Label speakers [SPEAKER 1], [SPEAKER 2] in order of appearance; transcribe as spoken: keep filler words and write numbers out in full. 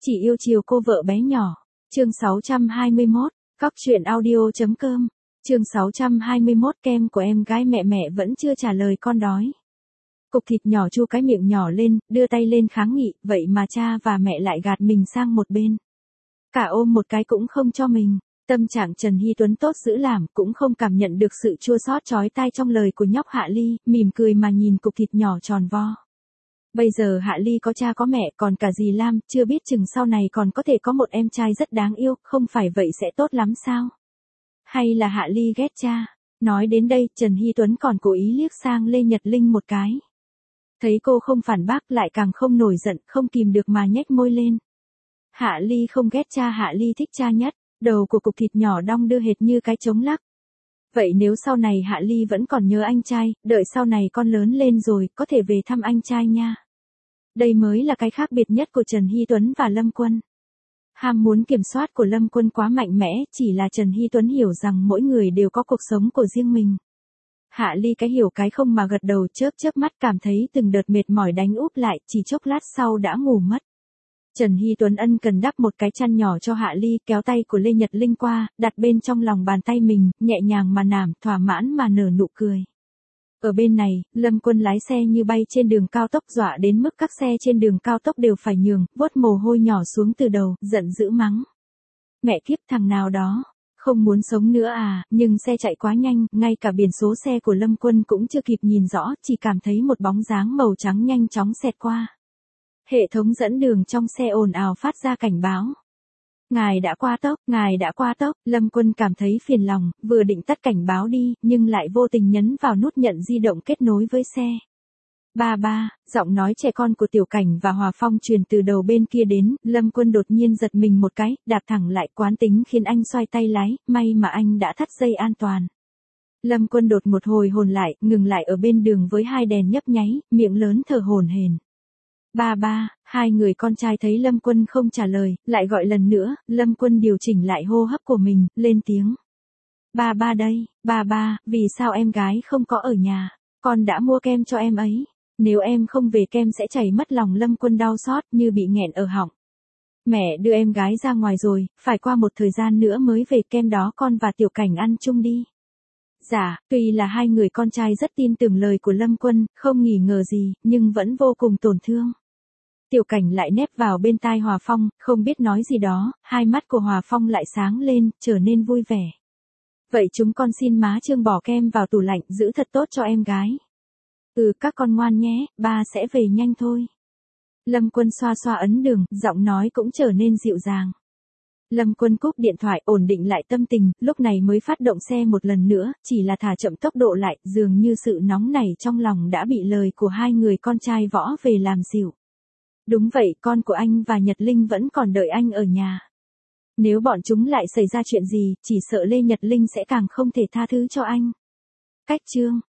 [SPEAKER 1] Chỉ yêu chiều cô vợ bé nhỏ. Chương sáu trăm hai mươi mốt, cóc truyện audio.com. Chương sáu trăm hai mươi mốt kem của em gái mẹ mẹ vẫn chưa trả lời con đói. Cục thịt nhỏ chu cái miệng nhỏ lên, đưa tay lên kháng nghị, vậy mà cha và mẹ lại gạt mình sang một bên. Cả ôm một cái cũng không cho mình. Tâm trạng Trần Hy Tuấn tốt dữ làm, cũng không cảm nhận được sự chua xót chói tai trong lời của nhóc Hạ Ly, mỉm cười mà nhìn cục thịt nhỏ tròn vo. Bây giờ Hạ Ly có cha có mẹ, còn cả dì Lam, chưa biết chừng sau này còn có thể có một em trai rất đáng yêu, không phải vậy sẽ tốt lắm sao? Hay là Hạ Ly ghét cha? Nói đến đây, Trần Hy Tuấn còn cố ý liếc sang Lê Nhật Linh một cái. Thấy cô không phản bác lại càng không nổi giận, không kìm được mà nhếch môi lên. Hạ Ly không ghét cha, Hạ Ly thích cha nhất. Đầu của cục thịt nhỏ đong đưa hệt như cái trống lắc. Vậy nếu sau này Hạ Ly vẫn còn nhớ anh trai, đợi sau này con lớn lên rồi, có thể về thăm anh trai nha. Đây mới là cái khác biệt nhất của Trần Hy Tuấn và Lâm Quân. Ham muốn kiểm soát của Lâm Quân quá mạnh mẽ, chỉ là Trần Hy Tuấn hiểu rằng mỗi người đều có cuộc sống của riêng mình. Hạ Ly cái hiểu cái không mà gật đầu, chớp chớp mắt, cảm thấy từng đợt mệt mỏi đánh úp lại, chỉ chốc lát sau đã ngủ mất. Trần Hy Tuấn ân cần đắp một cái chăn nhỏ cho Hạ Ly, kéo tay của Lê Nhật Linh qua, đặt bên trong lòng bàn tay mình, nhẹ nhàng mà nảm, thỏa mãn mà nở nụ cười. Ở bên này, Lâm Quân lái xe như bay trên đường cao tốc, dọa đến mức các xe trên đường cao tốc đều phải nhường, vuốt mồ hôi nhỏ xuống từ đầu, giận dữ mắng. Mẹ kiếp, thằng nào đó, không muốn sống nữa à, nhưng xe chạy quá nhanh, ngay cả biển số xe của Lâm Quân cũng chưa kịp nhìn rõ, chỉ cảm thấy một bóng dáng màu trắng nhanh chóng xẹt qua. Hệ thống dẫn đường trong xe ồn ào phát ra cảnh báo. Ngài đã qua tốc, ngài đã qua tốc, Lâm Quân cảm thấy phiền lòng, vừa định tắt cảnh báo đi, nhưng lại vô tình nhấn vào nút nhận di động kết nối với xe. Ba ba, giọng nói trẻ con của Tiểu Cảnh và Hòa Phong truyền từ đầu bên kia đến, Lâm Quân đột nhiên giật mình một cái, đạp thẳng lại, quán tính khiến anh xoay tay lái, may mà anh đã thắt dây an toàn. Lâm Quân đột một hồi hồn lại, ngừng lại ở bên đường với hai đèn nhấp nháy, miệng lớn thở hổn hển. Ba ba, hai người con trai thấy Lâm Quân không trả lời, lại gọi lần nữa, Lâm Quân điều chỉnh lại hô hấp của mình, lên tiếng. Ba ba đây, ba ba, vì sao em gái không có ở nhà, con đã mua kem cho em ấy, nếu em không về kem sẽ chảy mất lòng. Lâm Quân đau xót như bị nghẹn ở họng. Mẹ đưa em gái ra ngoài rồi, phải qua một thời gian nữa mới về, kem đó con và Tiểu Cảnh ăn chung đi. Dạ, tuy là hai người con trai rất tin tưởng lời của Lâm Quân, không nghi ngờ gì, nhưng vẫn vô cùng tổn thương. Tiểu Cảnh lại nép vào bên tai Hòa Phong, không biết nói gì đó, hai mắt của Hòa Phong lại sáng lên, trở nên vui vẻ. Vậy chúng con xin má Trương bỏ kem vào tủ lạnh, giữ thật tốt cho em gái. Ừ, các con ngoan nhé, ba sẽ về nhanh thôi. Lâm Quân xoa xoa ấn đường, giọng nói cũng trở nên dịu dàng. Lâm Quân cúp điện thoại, ổn định lại tâm tình, lúc này mới phát động xe một lần nữa, chỉ là thả chậm tốc độ lại, dường như sự nóng nảy trong lòng đã bị lời của hai người con trai võ về làm dịu. Đúng vậy, con của anh và Nhật Linh vẫn còn đợi anh ở nhà. Nếu bọn chúng lại xảy ra chuyện gì, chỉ sợ Lê Nhật Linh sẽ càng không thể tha thứ cho anh. Cách chương